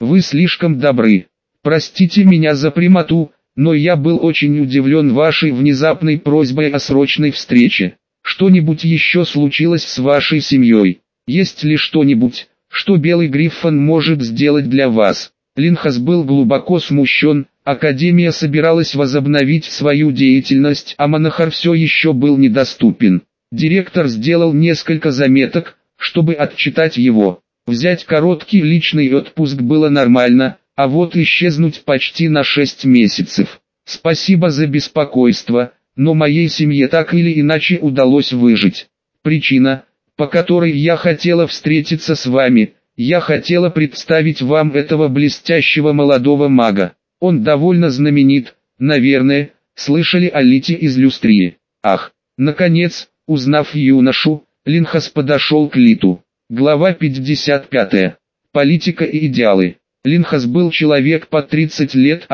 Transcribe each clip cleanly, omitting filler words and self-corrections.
Вы слишком добры. Простите меня за прямоту, но я был очень удивлен вашей внезапной просьбой о срочной встрече. Что-нибудь еще случилось с вашей семьей? Есть ли что-нибудь, что Белый Гриффон может сделать для вас? Линхас был глубоко смущен, Академия собиралась возобновить свою деятельность, а Монахар все еще был недоступен. Директор сделал несколько заметок, чтобы отчитать его. Взять короткий личный отпуск было нормально, а вот исчезнуть почти на 6 месяцев. Спасибо за беспокойство, но моей семье так или иначе удалось выжить. Причина, по которой я хотела встретиться с вами, я хотела представить вам этого блестящего молодого мага. Он довольно знаменит, наверное, слышали о Лите из Люстрии. Ах, наконец, узнав юношу, Линхас подошел к Литу. Глава 55. Политика и идеалы. Линхас был человек под 30 лет,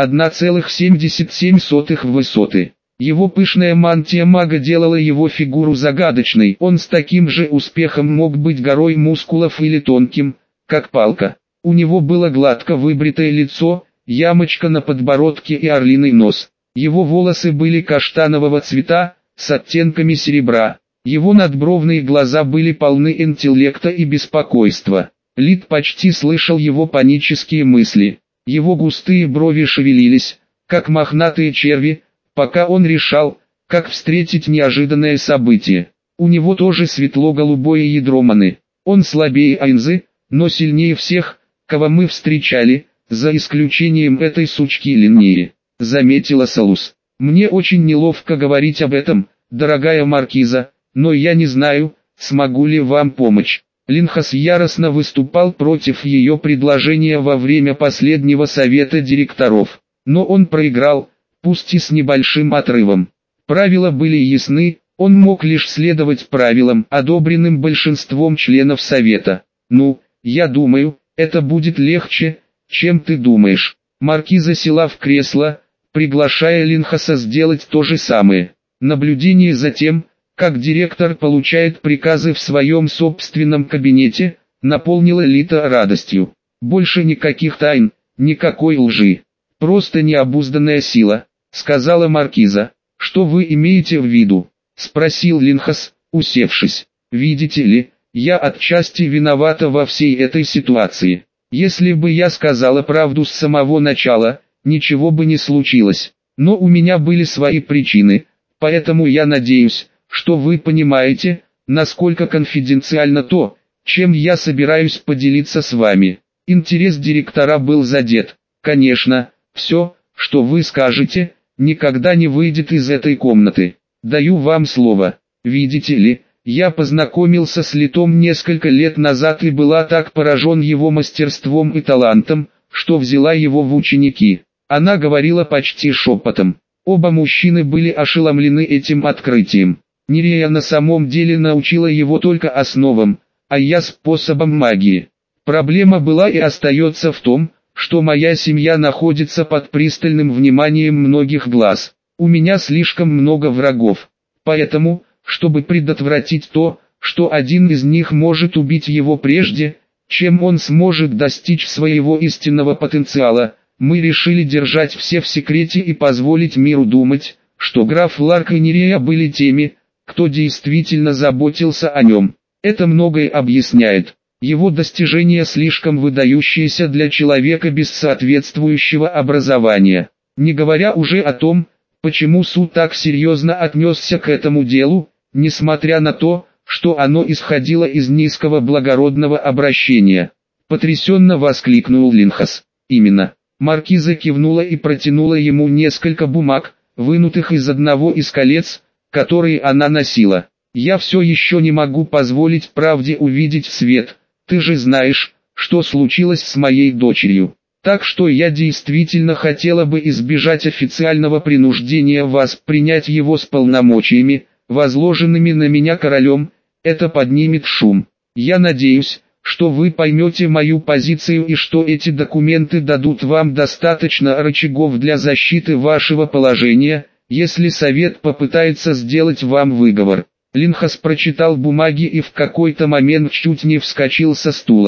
1,77 высоты. Его пышная мантия мага делала его фигуру загадочной. Он с таким же успехом мог быть горой мускулов или тонким, как палка. У него было гладко выбритое лицо, ямочка на подбородке и орлиный нос. Его волосы были каштанового цвета, с оттенками серебра. Его надбровные глаза были полны интеллекта и беспокойства. Лит почти слышал его панические мысли. Его густые брови шевелились, как мохнатые черви, пока он решал, как встретить неожиданное событие. У него тоже светло-голубое ядро маны. Он слабее Айнзы, но сильнее всех, кого мы встречали, за исключением этой сучки Линнеи, заметила Салус. Мне очень неловко говорить об этом, дорогая маркиза, но я не знаю, смогу ли вам помочь. Линхас яростно выступал против ее предложения во время последнего совета директоров. Но он проиграл, пусть и с небольшим отрывом. Правила были ясны, он мог лишь следовать правилам, одобренным большинством членов совета. Ну, я думаю, это будет легче, чем ты думаешь. Маркиза села в кресло, приглашая Линхаса сделать то же самое. Наблюдение за тем, как директор получает приказы в своем собственном кабинете, наполнило Лита радостью. Больше никаких тайн, никакой лжи. Просто необузданная сила, сказала маркиза. Что вы имеете в виду? Спросил Линхас, усевшись. Видите ли, я отчасти виновата во всей этой ситуации. Если бы я сказала правду с самого начала, ничего бы не случилось. Но у меня были свои причины, поэтому я надеюсь, что вы понимаете, насколько конфиденциально то, чем я собираюсь поделиться с вами. Интерес директора был задет. Конечно, все, что вы скажете, никогда не выйдет из этой комнаты. Даю вам слово. Видите ли, я познакомился с Литом несколько лет назад и была так поражен его мастерством и талантом, что взяла его в ученики. Она говорила почти шепотом. Оба мужчины были ошеломлены этим открытием. Нирея на самом деле научила его только основам, а я способам магии. Проблема была и остается в том, что моя семья находится под пристальным вниманием многих глаз. У меня слишком много врагов. Поэтому, чтобы предотвратить то, что один из них может убить его прежде, чем он сможет достичь своего истинного потенциала, мы решили держать все в секрете и позволить миру думать, что граф Ларк и Нирея были теми, кто действительно заботился о нем. Это многое объясняет. Его достижения слишком выдающиеся для человека без соответствующего образования. Не говоря уже о том, почему суд так серьезно отнесся к этому делу, несмотря на то, что оно исходило из низкого благородного обращения. Потрясенно воскликнул Линхас. Именно. Маркиза кивнула и протянула ему несколько бумаг, вынутых из одного из колец, которые она носила. «Я все еще не могу позволить правде увидеть свет, ты же знаешь, что случилось с моей дочерью. Так что я действительно хотела бы избежать официального принуждения вас принять его с полномочиями, возложенными на меня королем, это поднимет шум. Я надеюсь, что вы поймете мою позицию и что эти документы дадут вам достаточно рычагов для защиты вашего положения, если совет попытается сделать вам выговор». Линхас прочитал бумаги и в какой-то момент чуть не вскочил со стула.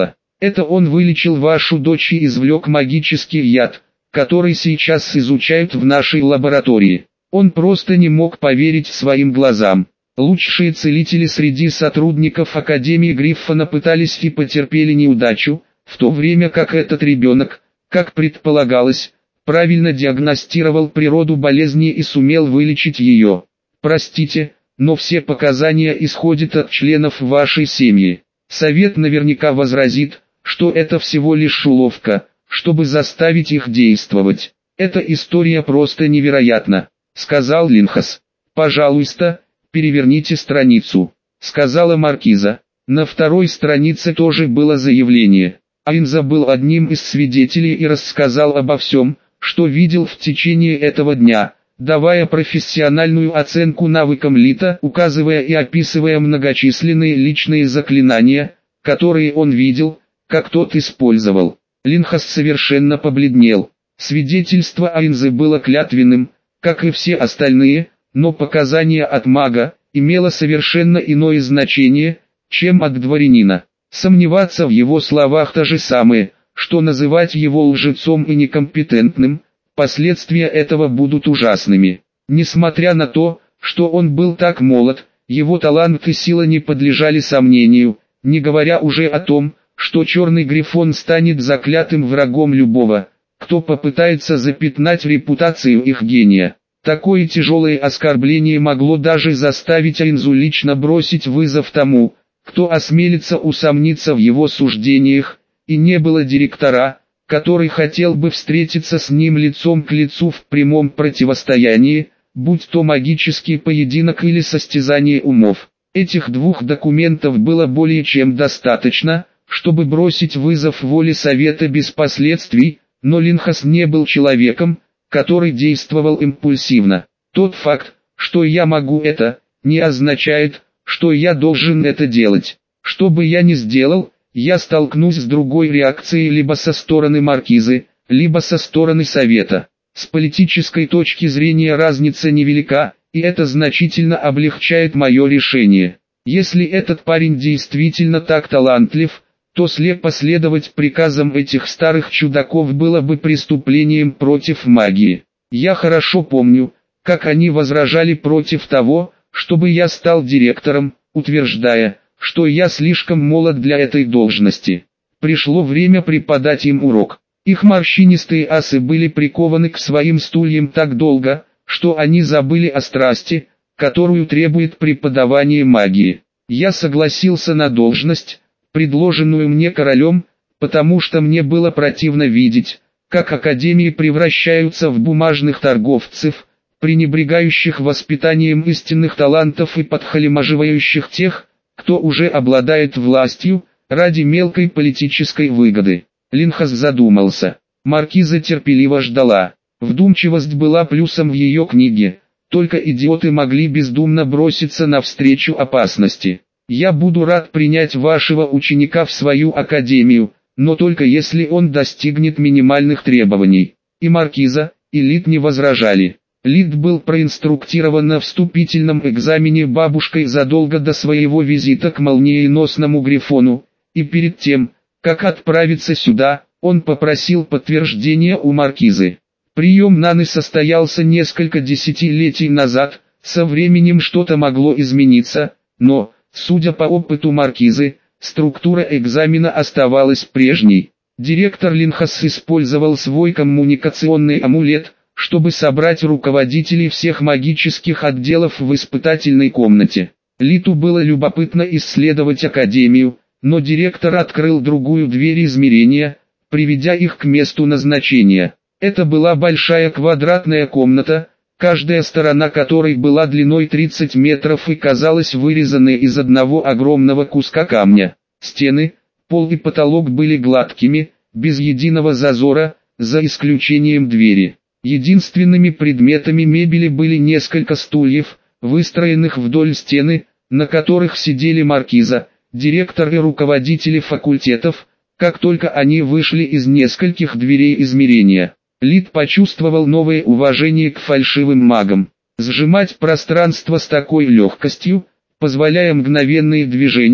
Это он вылечил вашу дочь и извлек магический яд, который сейчас изучают в нашей лаборатории. Он просто не мог поверить своим глазам. Лучшие целители среди сотрудников Академии Гриффона пытались и потерпели неудачу, в то время как этот ребенок, как предполагалось, правильно диагностировал природу болезни и сумел вылечить ее. Простите, но все показания исходят от членов вашей семьи. Совет наверняка возразит, что это всего лишь уловка, чтобы заставить их действовать. Эта история просто невероятна, сказал Линхас. Пожалуйста, переверните страницу, сказала маркиза. На второй странице тоже было заявление. Айнза был одним из свидетелей и рассказал обо всем, что видел в течение этого дня, давая профессиональную оценку навыкам Лита, указывая и описывая многочисленные личные заклинания, которые он видел, как тот использовал. Линхас совершенно побледнел. Свидетельство Айнзы было клятвенным, как и все остальные, но показание от мага имело совершенно иное значение, чем от дворянина. Сомневаться в его словах то же самое, что называть его лжецом и некомпетентным, последствия этого будут ужасными. Несмотря на то, что он был так молод, его талант и сила не подлежали сомнению, не говоря уже о том, что Черный Грифон станет заклятым врагом любого, кто попытается запятнать репутацию их гения. Такое тяжелое оскорбление могло даже заставить Айнзу лично бросить вызов тому, кто осмелится усомниться в его суждениях, и не было директора, который хотел бы встретиться с ним лицом к лицу в прямом противостоянии, будь то магический поединок или состязание умов. Этих двух документов было более чем достаточно, чтобы бросить вызов воле Совета без последствий, но Линхас не был человеком, который действовал импульсивно. Тот факт, что я могу это, не означает, что я должен это делать. Что бы я ни сделал, я столкнусь с другой реакцией либо со стороны маркизы, либо со стороны Совета. С политической точки зрения разница невелика, и это значительно облегчает мое решение. Если этот парень действительно так талантлив, то слепо следовать приказам этих старых чудаков было бы преступлением против магии. Я хорошо помню, как они возражали против того, чтобы я стал директором, утверждая, что я слишком молод для этой должности. Пришло время преподать им урок. Их морщинистые асы были прикованы к своим стульям так долго, что они забыли о страсти, которую требует преподавание магии. Я согласился на должность, предложенную мне королем, потому что мне было противно видеть, как академии превращаются в бумажных торговцев, пренебрегающих воспитанием истинных талантов и подхалимаживающих тех, кто уже обладает властью, ради мелкой политической выгоды. Линхас задумался. Маркиза терпеливо ждала. Вдумчивость была плюсом в ее книге, только идиоты могли бездумно броситься навстречу опасности. «Я буду рад принять вашего ученика в свою академию, но только если он достигнет минимальных требований». И маркиза, и Лид не возражали. Лид был проинструктирован на вступительном экзамене бабушкой задолго до своего визита к молниеносному Грифону, и перед тем, как отправиться сюда, он попросил подтверждения у маркизы. Прием Наны состоялся несколько десятилетий назад, со временем что-то могло измениться, но, судя по опыту маркизы, структура экзамена оставалась прежней. Директор Линхас использовал свой коммуникационный амулет, чтобы собрать руководителей всех магических отделов в испытательной комнате. Литу было любопытно исследовать академию, но директор открыл другую дверь измерения, приведя их к месту назначения. Это была большая квадратная комната, каждая сторона которой была длиной 30 метров и казалась вырезанной из одного огромного куска камня. Стены, пол и потолок были гладкими, без единого зазора, за исключением двери. Единственными предметами мебели были несколько стульев, выстроенных вдоль стены, на которых сидели маркиза, директор и руководители факультетов, как только они вышли из нескольких дверей измерения. Лид почувствовал новое уважение к фальшивым магам. Сжимать пространство с такой легкостью, позволяя мгновенные движения,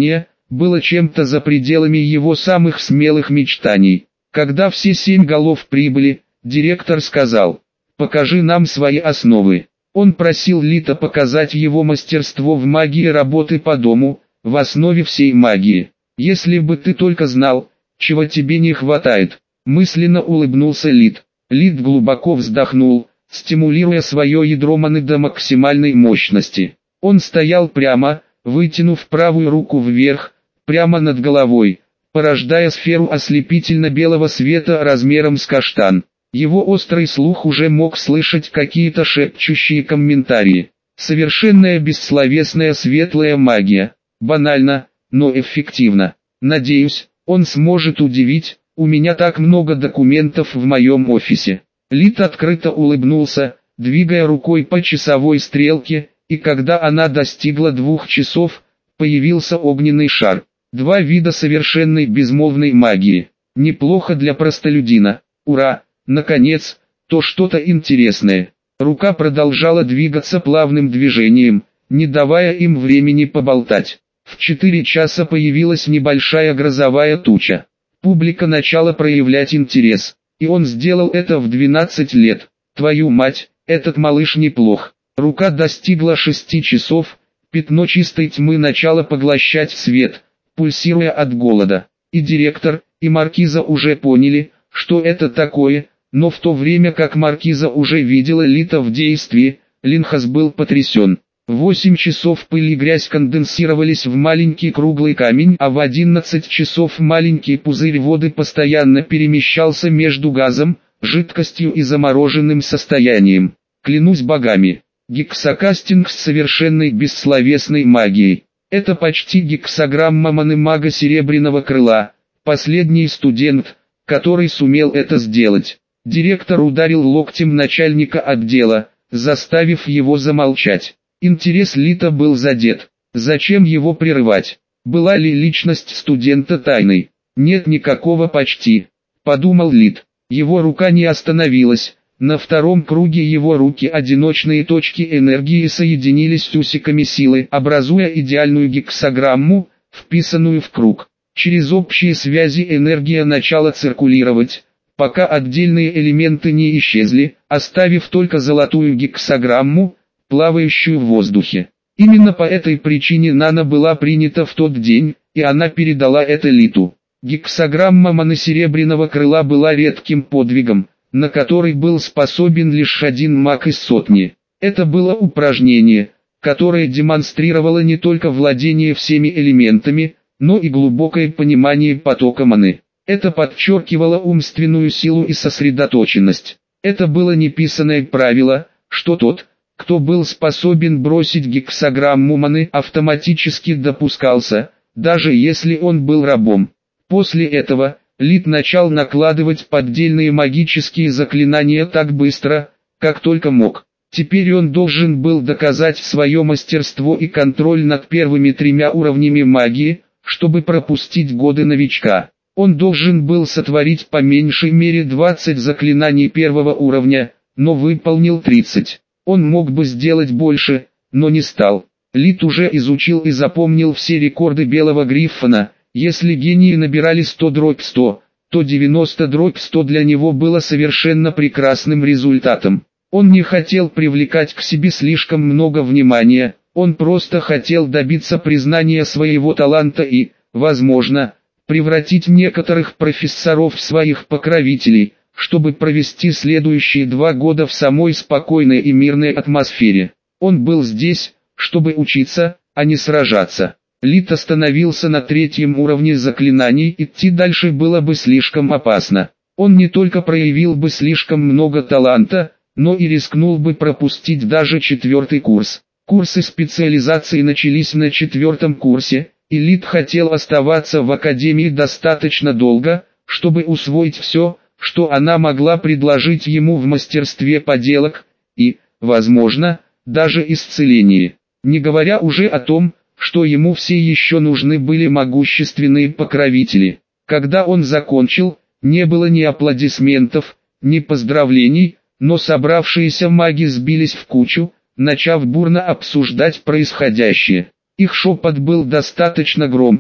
было чем-то за пределами его самых смелых мечтаний. Когда все 7 голов прибыли, директор сказал: «Покажи нам свои основы». Он просил Лита показать его мастерство в магии работы по дому, в основе всей магии. «Если бы ты только знал, чего тебе не хватает», — мысленно улыбнулся Лит. Лит глубоко вздохнул, стимулируя свое ядро маны до максимальной мощности. Он стоял прямо, вытянув правую руку вверх, прямо над головой, порождая сферу ослепительно-белого света размером с каштан. Его острый слух уже мог слышать какие-то шепчущие комментарии. Совершенная бессловесная светлая магия. Банально, но эффективно. Надеюсь, он сможет удивить, у меня так много документов в моем офисе. Лит открыто улыбнулся, двигая рукой по часовой стрелке, и когда она достигла 2 часов, появился огненный шар. 2 вида совершенной безмолвной магии. Неплохо для простолюдина. Ура! Наконец, то что-то интересное. Рука продолжала двигаться плавным движением, не давая им времени поболтать. В 4 часа появилась небольшая грозовая туча. Публика начала проявлять интерес, и он сделал это в 12 лет. Твою мать, этот малыш неплох. Рука достигла 6 часов, пятно чистой тьмы начало поглощать свет, пульсируя от голода. И директор, и маркиза уже поняли, что это такое. Но в то время как маркиза уже видела Лита в действии, Линхас был потрясен. В 8 часов пыль и грязь конденсировались в маленький круглый камень, а в 11 часов маленький пузырь воды постоянно перемещался между газом, жидкостью и замороженным состоянием. Клянусь богами, гексакастинг с совершенной бессловесной магией. Это почти гексаграмма маны мага Серебряного Крыла, последний студент, который сумел это сделать. Директор ударил локтем начальника отдела, заставив его замолчать. Интерес Лита был задет. Зачем его прерывать? Была ли личность студента тайной? Нет никакого почти. Подумал Лит. Его рука не остановилась. На втором круге его руки одиночные точки энергии соединились с усиками силы, образуя идеальную гексаграмму, вписанную в круг. Через общие связи энергия начала циркулировать, пока отдельные элементы не исчезли, оставив только золотую гексаграмму, плавающую в воздухе. Именно по этой причине Нана была принята в тот день, и она передала это Литу. Гексаграмма маны Серебряного Крыла была редким подвигом, на который был способен лишь один маг из сотни. Это было упражнение, которое демонстрировало не только владение всеми элементами, но и глубокое понимание потока маны. Это подчеркивало умственную силу и сосредоточенность. Это было неписанное правило, что тот, кто был способен бросить гексаграмму маны, автоматически допускался, даже если он был рабом. После этого, Лит начал накладывать поддельные магические заклинания так быстро, как только мог. Теперь он должен был доказать свое мастерство и контроль над первыми 3 уровнями магии, чтобы пропустить годы новичка. Он должен был сотворить по меньшей мере 20 заклинаний 1-го уровня, но выполнил 30. Он мог бы сделать больше, но не стал. Лит уже изучил и запомнил все рекорды Белого Гриффона. Если гении набирали 100/100, то 90/100 для него было совершенно прекрасным результатом. Он не хотел привлекать к себе слишком много внимания, он просто хотел добиться признания своего таланта и, возможно, превратить некоторых профессоров в своих покровителей, чтобы провести следующие 2 года в самой спокойной и мирной атмосфере. Он был здесь, чтобы учиться, а не сражаться. Лит остановился на 3-м уровне заклинаний, идти дальше было бы слишком опасно. Он не только проявил бы слишком много таланта, но и рискнул бы пропустить даже 4-й курс. Курсы специализации начались на 4-м курсе, и Лит хотел оставаться в академии достаточно долго, чтобы усвоить все, что она могла предложить ему в мастерстве поделок, и, возможно, даже исцелении. Не говоря уже о том, что ему все еще нужны были могущественные покровители. Когда он закончил, не было ни аплодисментов, ни поздравлений, но собравшиеся маги сбились в кучу, начав бурно обсуждать происходящее. Их шепот был достаточно громким,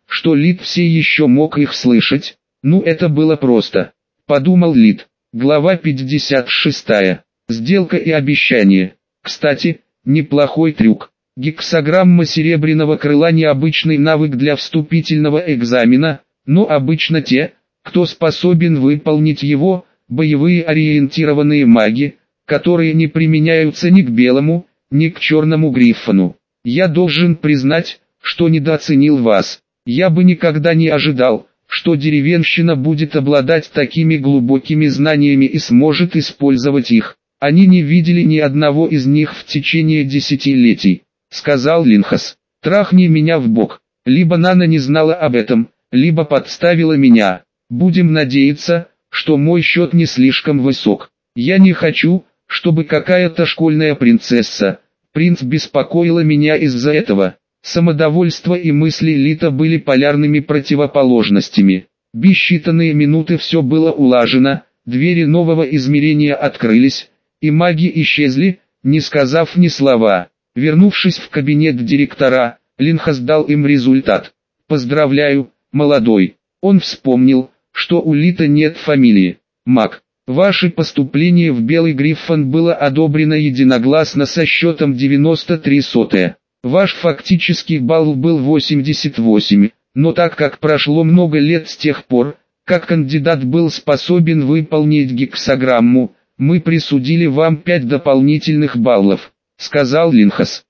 что Лид все еще мог их слышать. Ну это было просто, подумал Лид. Глава 56. Сделка и обещание. Кстати, неплохой трюк. Гексаграмма серебряного крыла — необычный навык для вступительного экзамена, но обычно те, кто способен выполнить его, боевые ориентированные маги, которые не применяются ни к белому, ни к черному гриффону. Я должен признать, что недооценил вас. Я бы никогда не ожидал, что деревенщина будет обладать такими глубокими знаниями и сможет использовать их. Они не видели ни одного из них в течение десятилетий, сказал Линхас. Трахни меня в бок. Либо Нана не знала об этом, либо подставила меня. Будем надеяться, что мой счет не слишком высок. Я не хочу, чтобы какая-то школьная принц беспокоила меня из-за этого. Самодовольство и мысли Лита были полярными противоположностями. Без считанные минуты все было улажено, двери нового измерения открылись, и маги исчезли, не сказав ни слова. Вернувшись в кабинет директора, Линхас дал им результат. «Поздравляю, молодой». Он вспомнил, что у Лита нет фамилии. «Маг, ваше поступление в Белый Гриффон было одобрено единогласно со счетом 93 . Ваш фактический балл был 88, но так как прошло много лет с тех пор, как кандидат был способен выполнить гексаграмму, мы присудили вам 5 дополнительных баллов», — сказал Линхас.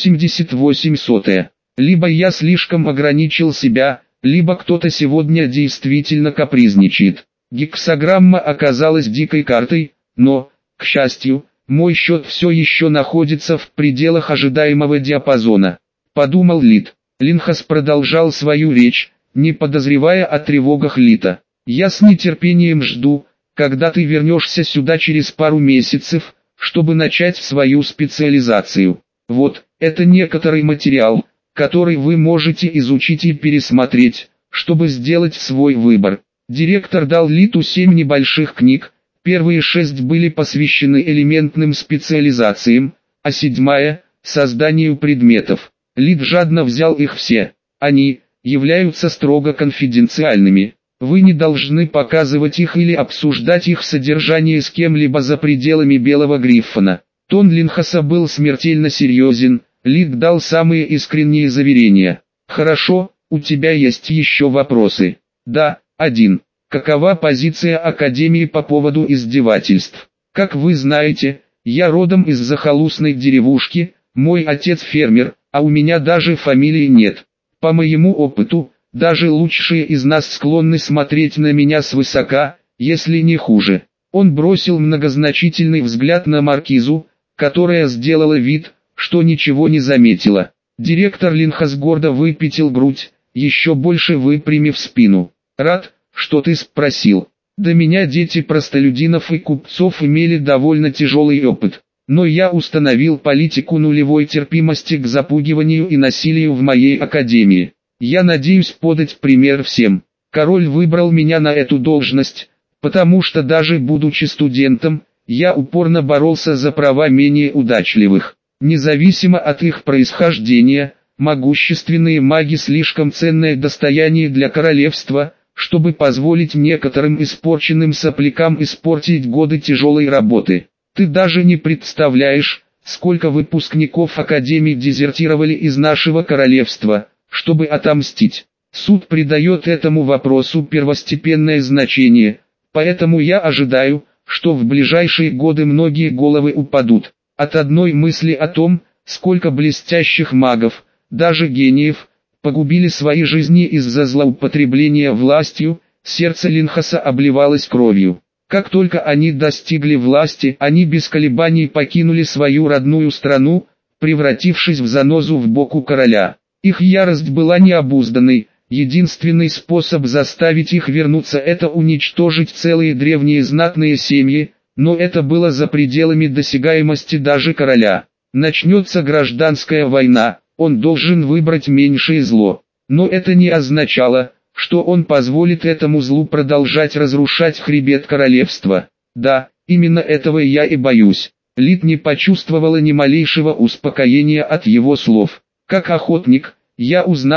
88. Либо я слишком ограничил себя, либо кто-то сегодня действительно капризничает. Гексаграмма оказалась дикой картой, но, к счастью, мой счет все еще находится в пределах ожидаемого диапазона. Подумал Лид. Линхас продолжал свою речь, не подозревая о тревогах Лита. «Я с нетерпением жду, когда ты вернешься сюда через пару месяцев, чтобы начать свою специализацию. Вот, это некоторый материал, который вы можете изучить и пересмотреть, чтобы сделать свой выбор». Директор дал Литу 7 небольших книг, первые 6 были посвящены элементным специализациям, а 7 – созданию предметов. Лит жадно взял их все. Они являются строго конфиденциальными. Вы не должны показывать их или обсуждать их содержание с кем-либо за пределами Белого Гриффона. Тон Линхаса был смертельно серьезен. Лит дал самые искренние заверения. «Хорошо, у тебя есть еще вопросы?» «Да, один. Какова позиция Академии по поводу издевательств? Как вы знаете, я родом из захолустной деревушки, мой отец фермер, а у меня даже фамилии нет. По моему опыту, даже лучшие из нас склонны смотреть на меня свысока, если не хуже». Он бросил многозначительный взгляд на маркизу, которая сделала вид, что ничего не заметила. Директор Линхас гордо выпятил грудь, еще больше выпрямив спину. «Рад, что ты спросил. До меня дети простолюдинов и купцов имели довольно тяжелый опыт, но я установил политику нулевой терпимости к запугиванию и насилию в моей академии. Я надеюсь подать пример всем. Король выбрал меня на эту должность, потому что даже будучи студентом, я упорно боролся за права менее удачливых. Независимо от их происхождения, могущественные маги слишком ценное достояние для королевства, чтобы позволить некоторым испорченным соплякам испортить годы тяжелой работы. Ты даже не представляешь, сколько выпускников Академии дезертировали из нашего королевства, чтобы отомстить. Суд придает этому вопросу первостепенное значение, поэтому я ожидаю, что в ближайшие годы многие головы упадут от одной мысли о том, сколько блестящих магов, даже гениев, погубили свои жизни из-за злоупотребления властью. Сердце Линхаса обливалось кровью. Как только они достигли власти, они без колебаний покинули свою родную страну, превратившись в занозу в боку короля. Их ярость была необузданной, единственный способ заставить их вернуться — это уничтожить целые древние знатные семьи, но это было за пределами досягаемости даже короля. Начнется гражданская война, он должен выбрать меньшее зло. Но это не означало, что он позволит этому злу продолжать разрушать хребет королевства. Да, именно этого я и боюсь. Лид не почувствовала ни малейшего успокоения от его слов. Как охотник, я узнал,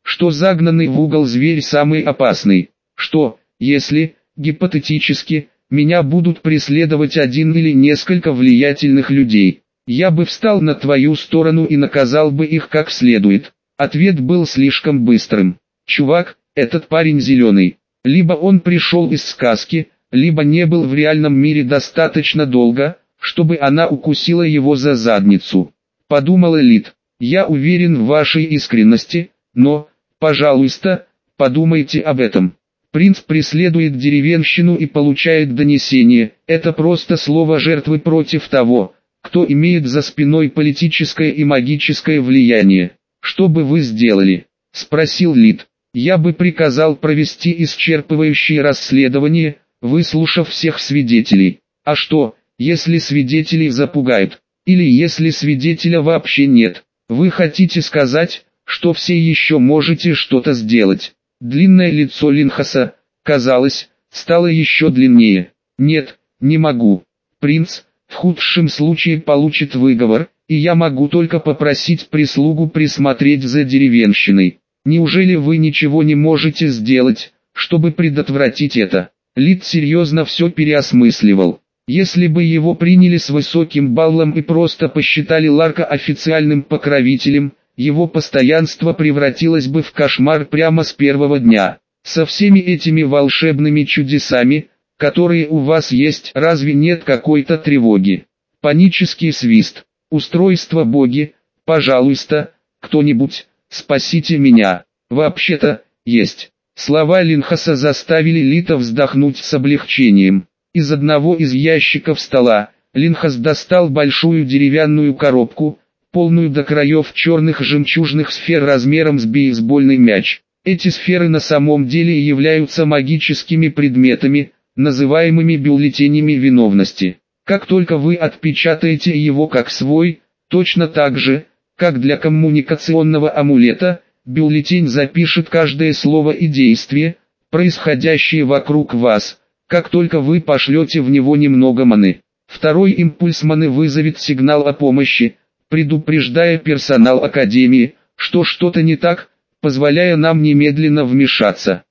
что загнанный в угол зверь самый опасный, что, если, гипотетически, меня будут преследовать один или несколько влиятельных людей, я бы встал на твою сторону и наказал бы их как следует. Ответ был слишком быстрым. Чувак, этот парень зеленый. Либо он пришел из сказки, либо не был в реальном мире достаточно долго, чтобы она укусила его за задницу. Подумал Элит. Я уверен в вашей искренности, но, пожалуйста, подумайте об этом. Принц преследует деревенщину и получает донесение. Это просто слово жертвы против того, кто имеет за спиной политическое и магическое влияние. Что бы вы сделали? Спросил Лид. Я бы приказал провести исчерпывающее расследование, выслушав всех свидетелей. А что, если свидетелей запугают? Или если свидетеля вообще нет? Вы хотите сказать, что все еще можете что-то сделать? Длинное лицо Линхаса, казалось, стало еще длиннее. Нет, не могу. Принц, в худшем случае получит выговор, и я могу только попросить прислугу присмотреть за деревенщиной. Неужели вы ничего не можете сделать, чтобы предотвратить это? Лид серьезно все переосмысливал. Если бы его приняли с высоким баллом и просто посчитали Ларка официальным покровителем, его постоянство превратилось бы в кошмар прямо с первого дня. Со всеми этими волшебными чудесами, которые у вас есть, разве нет какой-то тревоги? Панический свист. Устройство боги, пожалуйста, кто-нибудь, спасите меня. Вообще-то, есть. Слова Линхаса заставили Лита вздохнуть с облегчением. Из одного из ящиков стола, Линхас достал большую деревянную коробку, полную до краев черных жемчужных сфер размером с бейсбольный мяч. Эти сферы на самом деле являются магическими предметами, называемыми бюллетенями виновности. Как только вы отпечатаете его как свой, точно так же, как для коммуникационного амулета, бюллетень запишет каждое слово и действие, происходящее вокруг вас, как только вы пошлете в него немного маны. Второй импульс маны вызовет сигнал о помощи, предупреждая персонал Академии, что что-то не так, позволяя нам немедленно вмешаться.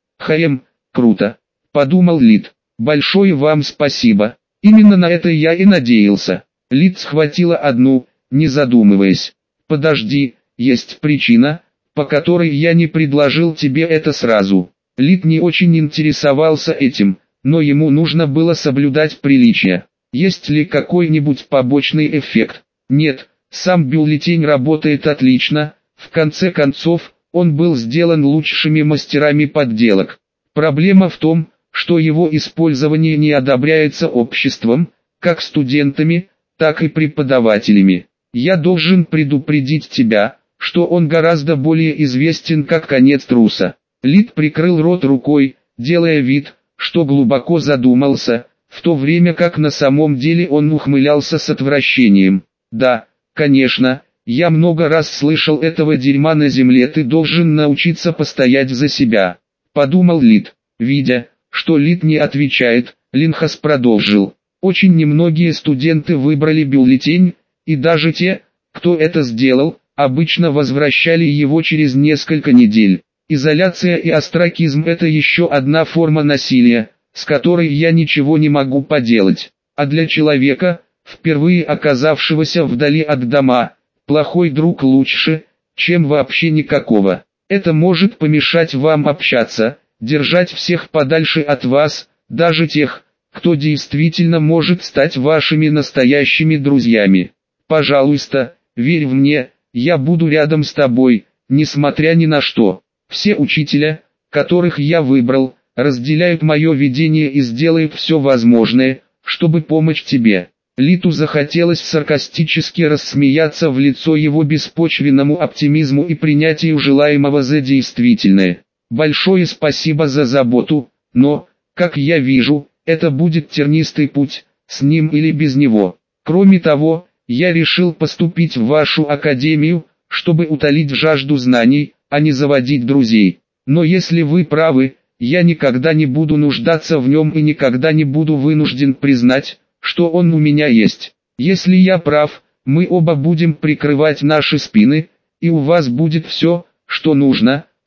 Круто, подумал Лид. Большое вам спасибо. Именно на это я и надеялся. Лид схватила одну, не задумываясь. Подожди, есть причина, по которой я не предложил тебе это сразу. Лид не очень интересовался этим, но ему нужно было соблюдать приличия. Есть ли какой-нибудь побочный эффект? Нет, сам бюллетень работает отлично, в конце концов, он был сделан лучшими мастерами подделок. Проблема в том, что его использование не одобряется обществом, как студентами, так и преподавателями. Я должен предупредить тебя, что он гораздо более известен как конец труса. Лид прикрыл рот рукой, делая вид, что глубоко задумался, в то время как на самом деле он ухмылялся с отвращением. Да, конечно, я много раз слышал этого дерьма на земле, ты должен научиться постоять за себя. Подумал Лид. Видя, что Лид не отвечает, Линхас продолжил. Очень немногие студенты выбрали бюллетень, и даже те, кто это сделал, обычно возвращали его через несколько недель. Изоляция и остракизм – это еще одна форма насилия, с которой я ничего не могу поделать. А для человека, впервые оказавшегося вдали от дома, плохой друг лучше, чем вообще никакого. Это может помешать вам общаться, держать всех подальше от вас, даже тех, кто действительно может стать вашими настоящими друзьями. Пожалуйста, верь в меня, я буду рядом с тобой, несмотря ни на что. Все учителя, которых я выбрал, разделяют мое видение и сделают все возможное, чтобы помочь тебе. Литу захотелось саркастически рассмеяться в лицо его беспочвенному оптимизму и принятию желаемого за действительное. Большое спасибо за заботу, но, как я вижу, это будет тернистый путь, с ним или без него. Кроме того, я решил поступить в вашу академию, чтобы утолить жажду знаний, а не заводить друзей. Но если вы правы, я никогда не буду нуждаться в нем и никогда не буду вынужден признать, что он у меня есть. Если я прав, мы оба будем прикрывать наши спины, и у вас будет все, что нужно,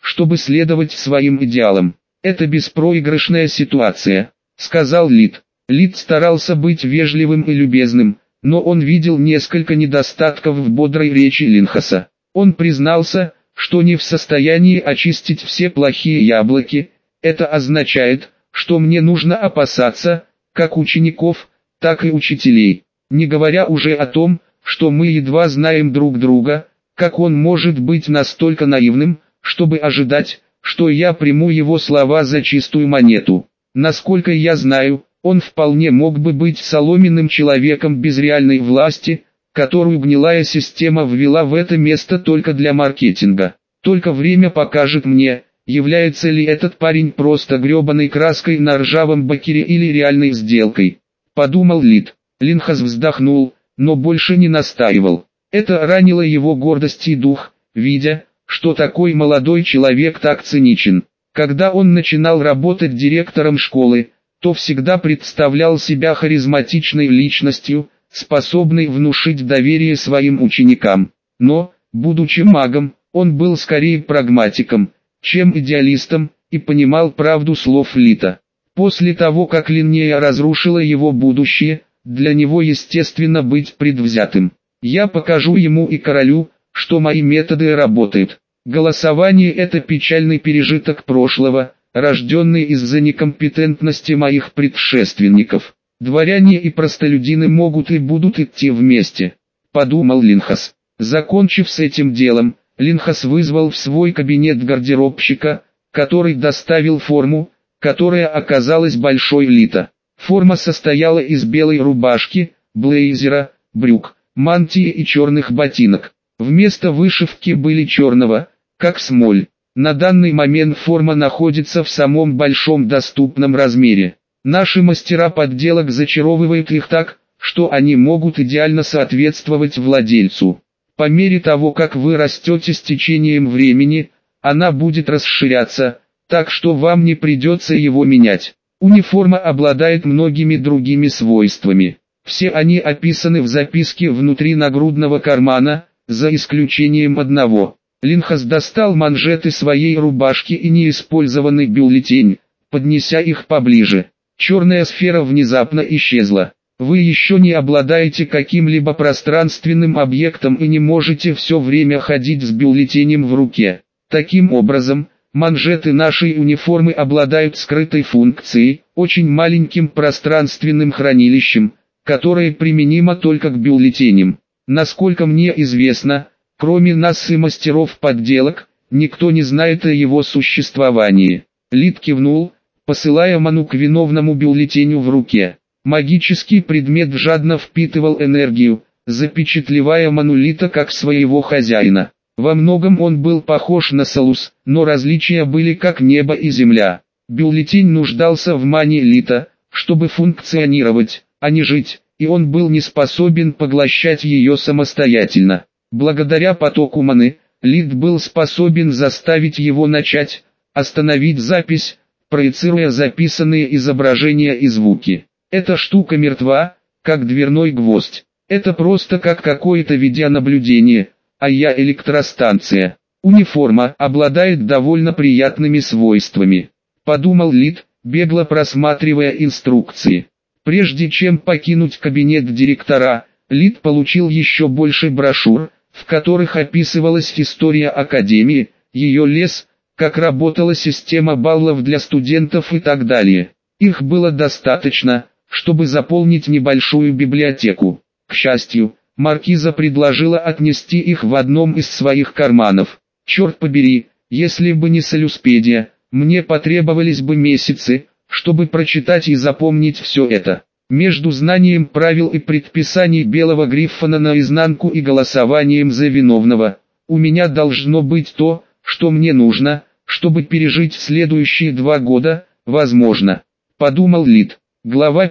чтобы следовать своим идеалам. Это беспроигрышная ситуация, сказал Лид. Лид старался быть вежливым и любезным, но он видел несколько недостатков в бодрой речи Линхаса. Он признался, что не в состоянии очистить все плохие яблоки. Это означает, что мне нужно опасаться, как учеников, так и учителей. Не говоря уже о том, что мы едва знаем друг друга, как он может быть настолько наивным, чтобы ожидать, что я приму его слова за чистую монету. Насколько я знаю, он вполне мог бы быть соломенным человеком без реальной власти, которую гнилая система ввела в это место только для маркетинга. Только время покажет мне, является ли этот парень просто гребаной краской на ржавом бакере или реальной сделкой. Подумал Лид. Линхас вздохнул, но больше не настаивал. Это ранило его гордость и дух, видя, что такой молодой человек так циничен. Когда он начинал работать директором школы, то всегда представлял себя харизматичной личностью, способной внушить доверие своим ученикам. Но, будучи магом, он был скорее прагматиком, чем идеалистом, и понимал правду слов Лита. После того, как Линнея разрушила его будущее, для него естественно быть предвзятым. Я покажу ему и королю, что мои методы работают. Голосование – это печальный пережиток прошлого, рожденный из-за некомпетентности моих предшественников. Дворяне и простолюдины могут и будут идти вместе, подумал Линхас. Закончив с этим делом, Линхас вызвал в свой кабинет гардеробщика, который доставил форму, которая оказалась большой Лита. Форма состояла из белой рубашки, блейзера, брюк, мантии и черных ботинок. Вместо вышивки были черного, как смоль. На данный момент форма находится в самом большом доступном размере. Наши мастера подделок зачаровывают их так, что они могут идеально соответствовать владельцу. По мере того, как вы растете с течением времени, она будет расширяться, так что вам не придется его менять. Униформа обладает многими другими свойствами. Все они описаны в записке внутри нагрудного кармана, за исключением одного. Линхас достал манжеты своей рубашки и неиспользованный бюллетень, поднеся их поближе. Черная сфера внезапно исчезла. Вы еще не обладаете каким-либо пространственным объектом и не можете все время ходить с бюллетенем в руке. Таким образом, манжеты нашей униформы обладают скрытой функцией, очень маленьким пространственным хранилищем, которое применимо только к бюллетеням. Насколько мне известно, кроме нас и мастеров подделок, никто не знает о его существовании. Лид кивнул, посылая ману к виновному бюллетеню в руке. Магический предмет жадно впитывал энергию, запечатлевая ману Лита как своего хозяина. Во многом он был похож на Салус, но различия были как небо и земля. Бюллетень нуждался в мане Лита, чтобы функционировать, а не жить, и он был не способен поглощать ее самостоятельно. Благодаря потоку маны, Лид был способен заставить его начать, остановить запись, проецируя записанные изображения и звуки. Эта штука мертва, как дверной гвоздь. Это просто как какое-то видеонаблюдение, а я электростанция. Униформа обладает довольно приятными свойствами, подумал Лид, бегло просматривая инструкции. Прежде чем покинуть кабинет директора, Лид получил еще больше брошюр, в которых описывалась история Академии, ее лес, как работала система баллов для студентов и так далее. Их было достаточно, чтобы заполнить небольшую библиотеку. К счастью, маркиза предложила отнести их в одном из своих карманов. Черт побери, если бы не Солюспедия, мне потребовались бы месяцы, чтобы прочитать и запомнить все это. Между знанием правил и предписаний Белого Гриффона наизнанку и голосованием за виновного, у меня должно быть то, что мне нужно, чтобы пережить следующие 2 года, возможно. Подумал Лид. Глава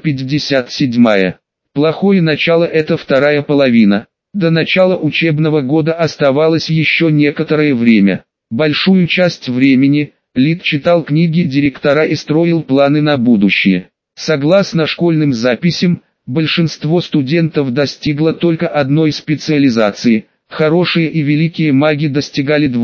57. Плохое начало — это вторая половина. До начала учебного года оставалось еще некоторое время. Большую часть времени Лид читал книги директора и строил планы на будущее. Согласно школьным записям, большинство студентов достигло только одной специализации. Хорошие и великие маги достигали 2,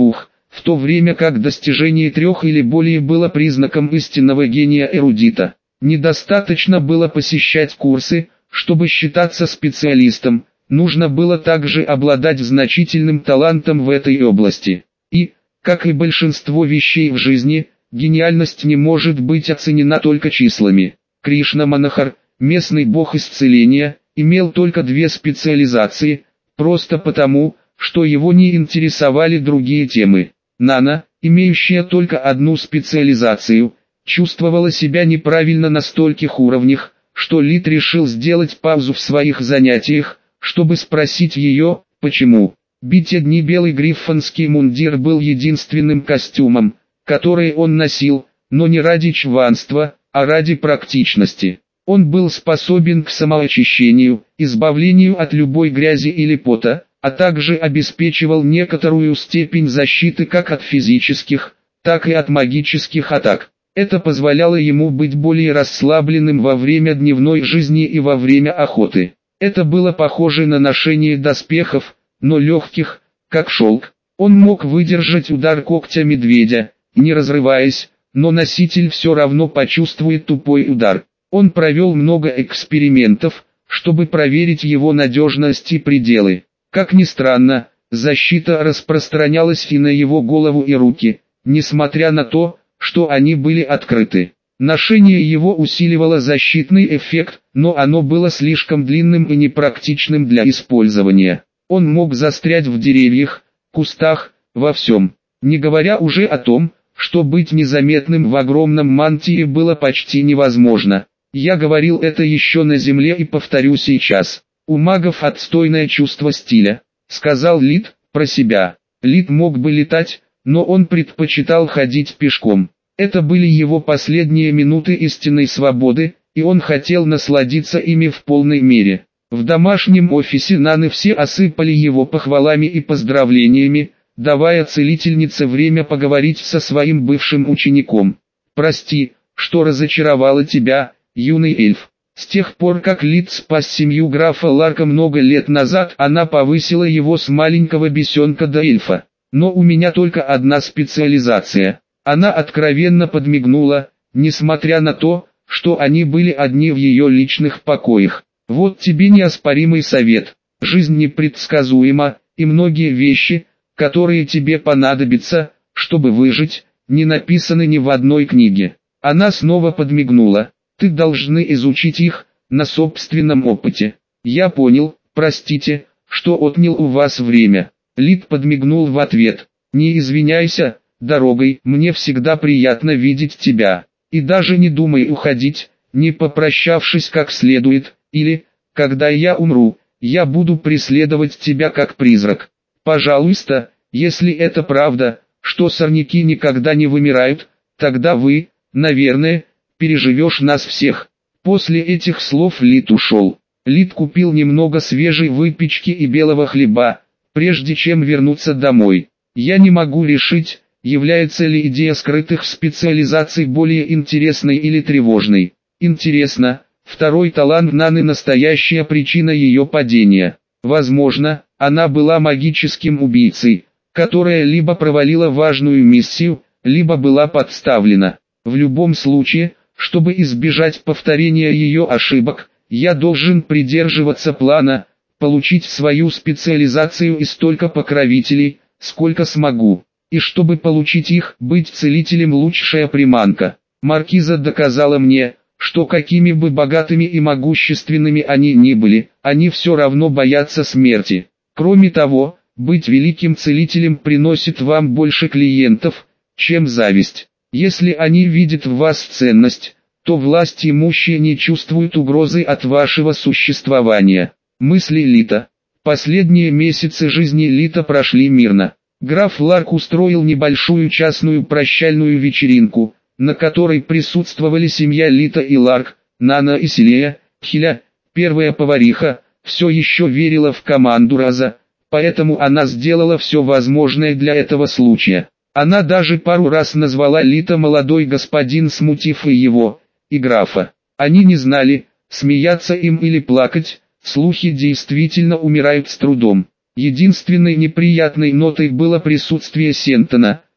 в то время как достижение 3 или более было признаком истинного гения эрудита. Недостаточно было посещать курсы, чтобы считаться специалистом, нужно было также обладать значительным талантом в этой области. И, как и большинство вещей в жизни, гениальность не может быть оценена только числами. Кришна Манахар, местный бог исцеления, имел только 2 специализации, просто потому, что его не интересовали другие темы. Нана, имеющая только одну специализацию, чувствовала себя неправильно на стольких уровнях, что Лид решил сделать паузу в своих занятиях, чтобы спросить ее, почему. Битя дни белый гриффонский мундир был единственным костюмом, который он носил, но не ради чванства, а ради практичности. Он был способен к самоочищению, избавлению от любой грязи или пота, а также обеспечивал некоторую степень защиты как от физических, так и от магических атак. Это позволяло ему быть более расслабленным во время дневной жизни и во время охоты. Это было похоже на ношение доспехов, но легких, как шелк. Он мог выдержать удар когтя медведя, не разрываясь, но носитель все равно почувствует тупой удар. Он провел много экспериментов, чтобы проверить его надежность и пределы. Как ни странно, защита распространялась и на его голову и руки, несмотря на то, что они были открыты. Ношение его усиливало защитный эффект, но оно было слишком длинным и непрактичным для использования. Он мог застрять в деревьях, кустах, во всем. Не говоря уже о том, что быть незаметным в огромном мантии было почти невозможно. Я говорил это еще на земле и повторю сейчас. У магов отстойное чувство стиля, сказал Лид, про себя. Лид мог бы летать, но он предпочитал ходить пешком. Это были его последние минуты истинной свободы, и он хотел насладиться ими в полной мере. В домашнем офисе Наны все осыпали его похвалами и поздравлениями, давая целительнице время поговорить со своим бывшим учеником. «Прости, что разочаровала тебя, юный эльф. С тех пор, как Лид спас семью графа Ларка много лет назад, она повысила его с маленького бесенка до эльфа. Но у меня только одна специализация». Она откровенно подмигнула, несмотря на то, что они были одни в ее личных покоях. «Вот тебе неоспоримый совет. Жизнь непредсказуема, и многие вещи, которые тебе понадобятся, чтобы выжить, не написаны ни в одной книге». Она снова подмигнула. «Ты должны изучить их, на собственном опыте». «Я понял, простите, что отнял у вас время». Лид подмигнул в ответ. «Не извиняйся, дорогой, мне всегда приятно видеть тебя. И даже не думай уходить, не попрощавшись как следует, или, когда я умру, я буду преследовать тебя как призрак. Пожалуйста, если это правда, что сорняки никогда не вымирают, тогда вы, наверное, переживешь нас всех». После этих слов Лид ушел. Лид купил немного свежей выпечки и белого хлеба, прежде чем вернуться домой. Я не могу решить, является ли идея скрытых специализаций более интересной или тревожной. Интересно, второй талант Наны настоящая причина ее падения. Возможно, она была магическим убийцей, которая либо провалила важную миссию, либо была подставлена. В любом случае, чтобы избежать повторения ее ошибок, я должен придерживаться плана, получить свою специализацию и столько покровителей, сколько смогу. И чтобы получить их, быть целителем лучшая приманка. Маркиза доказала мне, что какими бы богатыми и могущественными они ни были, они все равно боятся смерти. Кроме того, быть великим целителем приносит вам больше клиентов, чем зависть. Если они видят в вас ценность, то власть имущие не чувствуют угрозы от вашего существования. Мысли Лита. Последние месяцы жизни Лита прошли мирно. Граф Ларк устроил небольшую частную прощальную вечеринку, на которой присутствовали семья Лита и Ларк, Нана и Селия. Хиля, первая повариха, все еще верила в команду Раза, поэтому она сделала все возможное для этого случая. Она даже пару раз назвала Лита молодой господин, смутив и его, и графа. Они не знали, смеяться им или плакать, слухи действительно умирают с трудом. Единственной неприятной нотой было присутствие Сентона,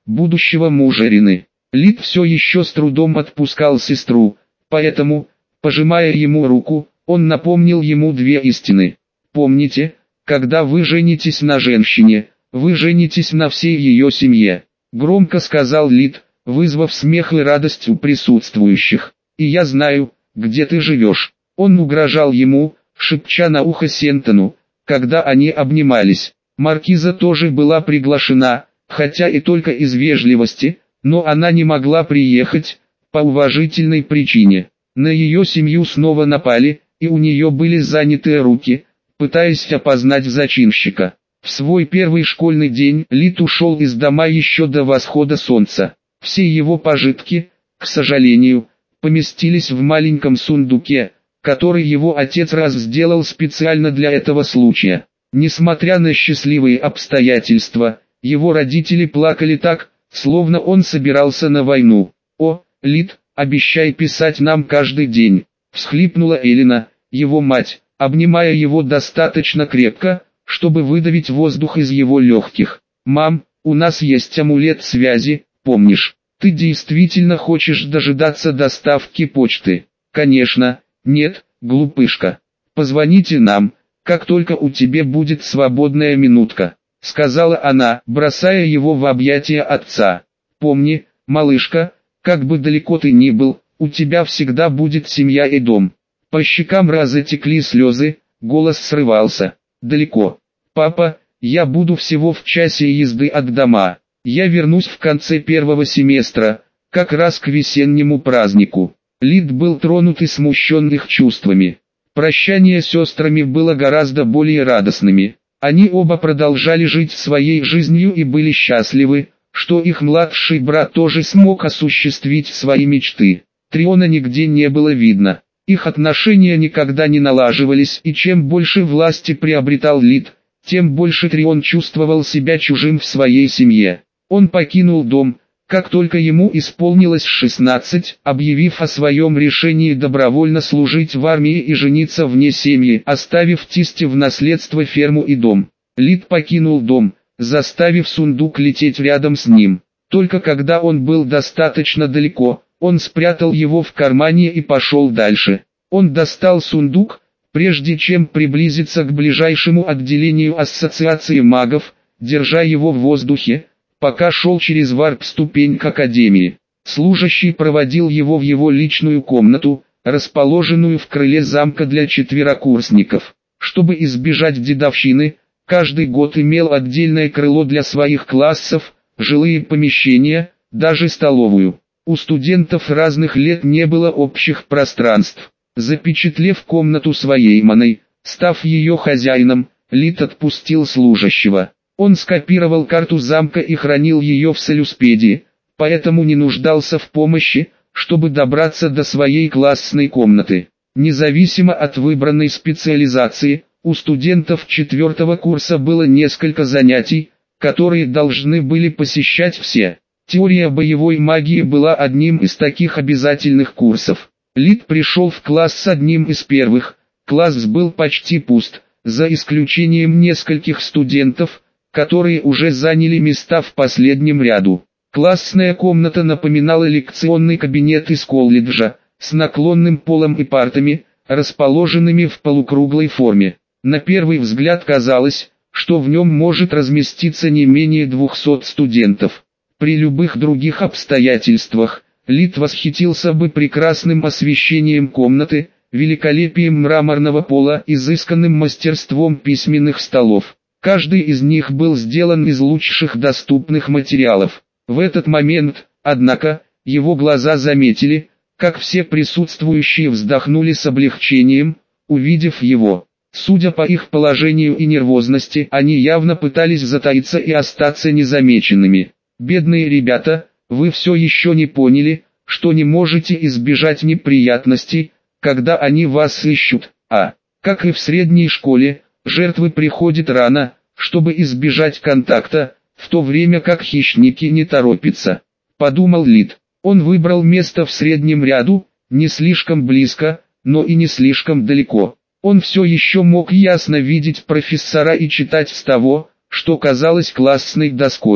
будущего мужа Рины. Лид все еще с трудом отпускал сестру, поэтому, пожимая ему руку, он напомнил ему две истины. Помните, когда вы женитесь на женщине, вы женитесь на всей ее семье. Громко сказал Лид, вызвав смех и радость у присутствующих. И я знаю, где ты живешь. Он угрожал ему, шепча на ухо Сентону, когда они обнимались. Маркиза тоже была приглашена, хотя и только из вежливости, но она не могла приехать, по уважительной причине. На ее семью снова напали, и у нее были заняты руки, пытаясь опознать зачинщика. В свой первый школьный день Лид ушел из дома еще до восхода солнца. Все его пожитки, к сожалению, поместились в маленьком сундуке, который его отец сделал специально для этого случая. Несмотря на счастливые обстоятельства, его родители плакали так, словно он собирался на войну. «О, Лид, обещай писать нам каждый день», — всхлипнула Элина, его мать, обнимая его достаточно крепко, чтобы выдавить воздух из его легких. «Мам, у нас есть амулет связи, помнишь? Ты действительно хочешь дожидаться доставки почты?» «Конечно, нет, глупышка. Позвоните нам, как только у тебя будет свободная минутка», — сказала она, бросая его в объятия отца. «Помни, малышка, как бы далеко ты ни был, у тебя всегда будет семья и дом». По щекам текли слезы, голос срывался. «Далеко. Папа, я буду всего в часе езды от дома. Я вернусь в конце первого семестра, как раз к весеннему празднику». Лид был тронут и смущен их чувствами. Прощание с сестрами было гораздо более радостными. Они оба продолжали жить своей жизнью и были счастливы, что их младший брат тоже смог осуществить свои мечты. Триона нигде не было видно. Их отношения никогда не налаживались, и чем больше власти приобретал Лид, тем больше Трион чувствовал себя чужим в своей семье. Он покинул дом, как только ему исполнилось 16, объявив о своем решении добровольно служить в армии и жениться вне семьи, оставив Тисте в наследство ферму и дом. Лид покинул дом, заставив сундук лететь рядом с ним. Только когда он был достаточно далеко, он спрятал его в кармане и пошел дальше. Он достал сундук, прежде чем приблизиться к ближайшему отделению ассоциации магов, держа его в воздухе, пока шел через варп-ступень к академии. Служащий проводил его в его личную комнату, расположенную в крыле замка для четверокурсников. Чтобы избежать дедовщины, каждый год имел отдельное крыло для своих классов, жилые помещения, даже столовую. У студентов разных лет не было общих пространств. Запечатлев комнату своей маной, став ее хозяином, Лид отпустил служащего. Он скопировал карту замка и хранил ее в солюспедии, поэтому не нуждался в помощи, чтобы добраться до своей классной комнаты. Независимо от выбранной специализации, у студентов 4-го курса было несколько занятий, которые должны были посещать все. Теория боевой магии была одним из таких обязательных курсов. Лид пришел в класс с одним из первых, класс был почти пуст, за исключением нескольких студентов, которые уже заняли места в последнем ряду. Классная комната напоминала лекционный кабинет из колледжа, с наклонным полом и партами, расположенными в полукруглой форме. На первый взгляд казалось, что в нем может разместиться не менее 200 студентов. При любых других обстоятельствах, Лид восхитился бы прекрасным освещением комнаты, великолепием мраморного пола, изысканным мастерством письменных столов. Каждый из них был сделан из лучших доступных материалов. В этот момент, однако, его глаза заметили, как все присутствующие вздохнули с облегчением, увидев его. Судя по их положению и нервозности, они явно пытались затаиться и остаться незамеченными. «Бедные ребята, вы все еще не поняли, что не можете избежать неприятностей, когда они вас ищут, как и в средней школе, жертвы приходят рано, чтобы избежать контакта, в то время как хищники не торопятся», — подумал Лид. Он выбрал место в среднем ряду, не слишком близко, но и не слишком далеко. Он все еще мог ясно видеть профессора и читать с того, что казалось классной доской.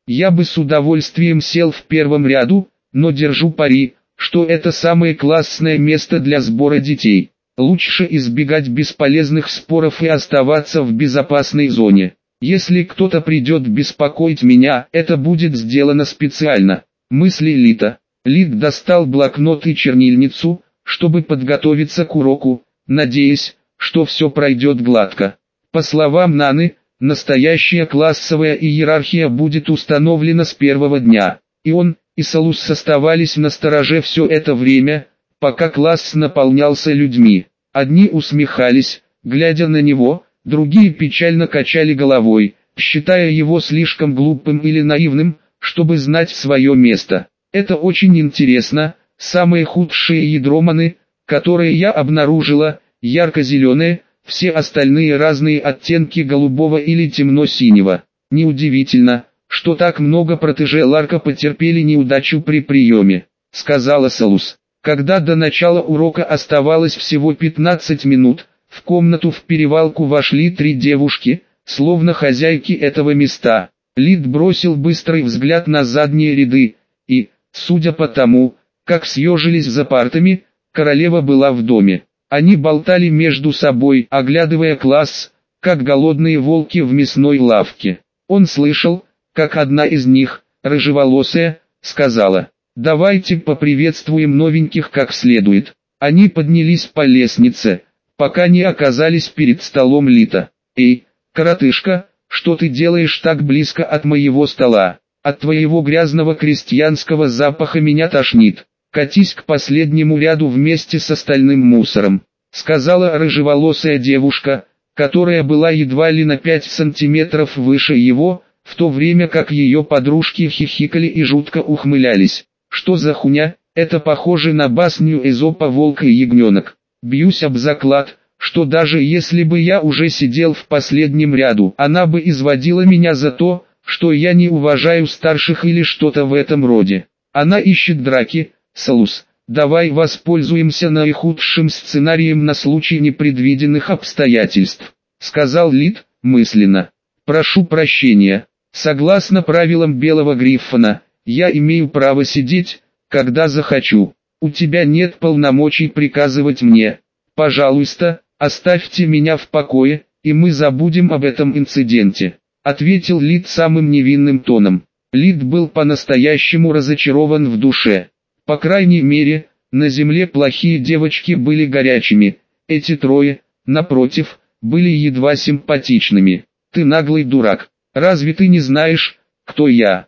Я бы с удовольствием сел в первом ряду, но держу пари, что это самое классное место для сбора детей. Лучше избегать бесполезных споров и оставаться в безопасной зоне. Если кто-то придет беспокоить меня, это будет сделано специально. Мысли Лита. Лит достал блокнот и чернильницу, чтобы подготовиться к уроку, надеясь, что все пройдет гладко. По словам Наны, настоящая классовая иерархия будет установлена с первого дня. И он, и Салус оставались настороже все это время, пока класс наполнялся людьми. Одни усмехались, глядя на него, другие печально качали головой, считая его слишком глупым или наивным, чтобы знать свое место. Это очень интересно. Самые худшие ядроманы, которые я обнаружила, ярко-зеленые, все остальные разные оттенки голубого или темно-синего. Неудивительно, что так много протеже Ларка потерпели неудачу при приеме, сказала Салус. Когда до начала урока оставалось всего 15 минут, в комнату в перевалку вошли 3 девушки, словно хозяйки этого места. Лид бросил быстрый взгляд на задние ряды, и, судя по тому, как съежились за партами, королева была в доме. Они болтали между собой, оглядывая класс, как голодные волки в мясной лавке. Он слышал, как одна из них, рыжеволосая, сказала: «Давайте поприветствуем новеньких как следует». Они поднялись по лестнице, пока не оказались перед столом Лита. «Эй, коротышка, что ты делаешь так близко от моего стола? От твоего грязного крестьянского запаха меня тошнит. Катись к последнему ряду вместе с остальным мусором», сказала рыжеволосая девушка, которая была едва ли на 5 сантиметров выше его, в то время как ее подружки хихикали и жутко ухмылялись. «Что за хуйня? Это похоже на басню Эзопа «Волк и ягненок». Бьюсь об заклад, что даже если бы я уже сидел в последнем ряду, она бы изводила меня за то, что я не уважаю старших или что-то в этом роде. Она ищет драки. Салус, давай воспользуемся наихудшим сценарием на случай непредвиденных обстоятельств», сказал Лид, мысленно. «Прошу прощения. Согласно правилам Белого Гриффона, я имею право сидеть, когда захочу. У тебя нет полномочий приказывать мне. Пожалуйста, оставьте меня в покое, и мы забудем об этом инциденте», ответил Лид самым невинным тоном. Лид был по-настоящему разочарован в душе. По крайней мере, на земле плохие девочки были горячими, эти трое, напротив, были едва симпатичными. «Ты наглый дурак, разве ты не знаешь, кто я?»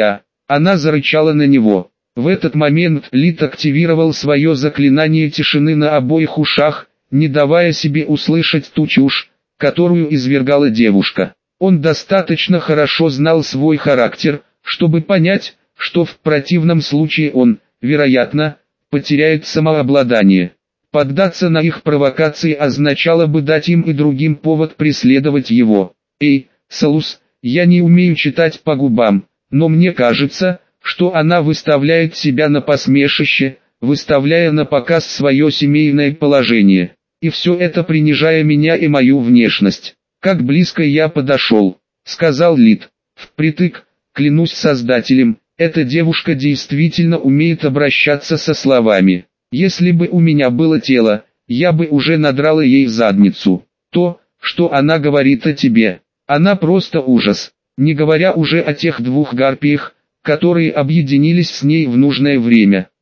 Она зарычала на него. В этот момент Лид активировал свое заклинание тишины на обоих ушах, не давая себе услышать ту чушь, которую извергала девушка. Он достаточно хорошо знал свой характер, чтобы понять, что в противном случае он, вероятно, потеряет самообладание. Поддаться на их провокации означало бы дать им и другим повод преследовать его. «Эй, Салус, я не умею читать по губам, но мне кажется, что она выставляет себя на посмешище, выставляя на показ свое семейное положение. И все это принижая меня и мою внешность. Как близко я подошел», сказал Лид. «Впритык, клянусь Создателем, эта девушка действительно умеет обращаться со словами. Если бы у меня было тело, я бы уже надрала ей задницу. То, что она говорит о тебе, она просто ужас, не говоря уже о тех 2 гарпиях, которые объединились с ней в нужное время.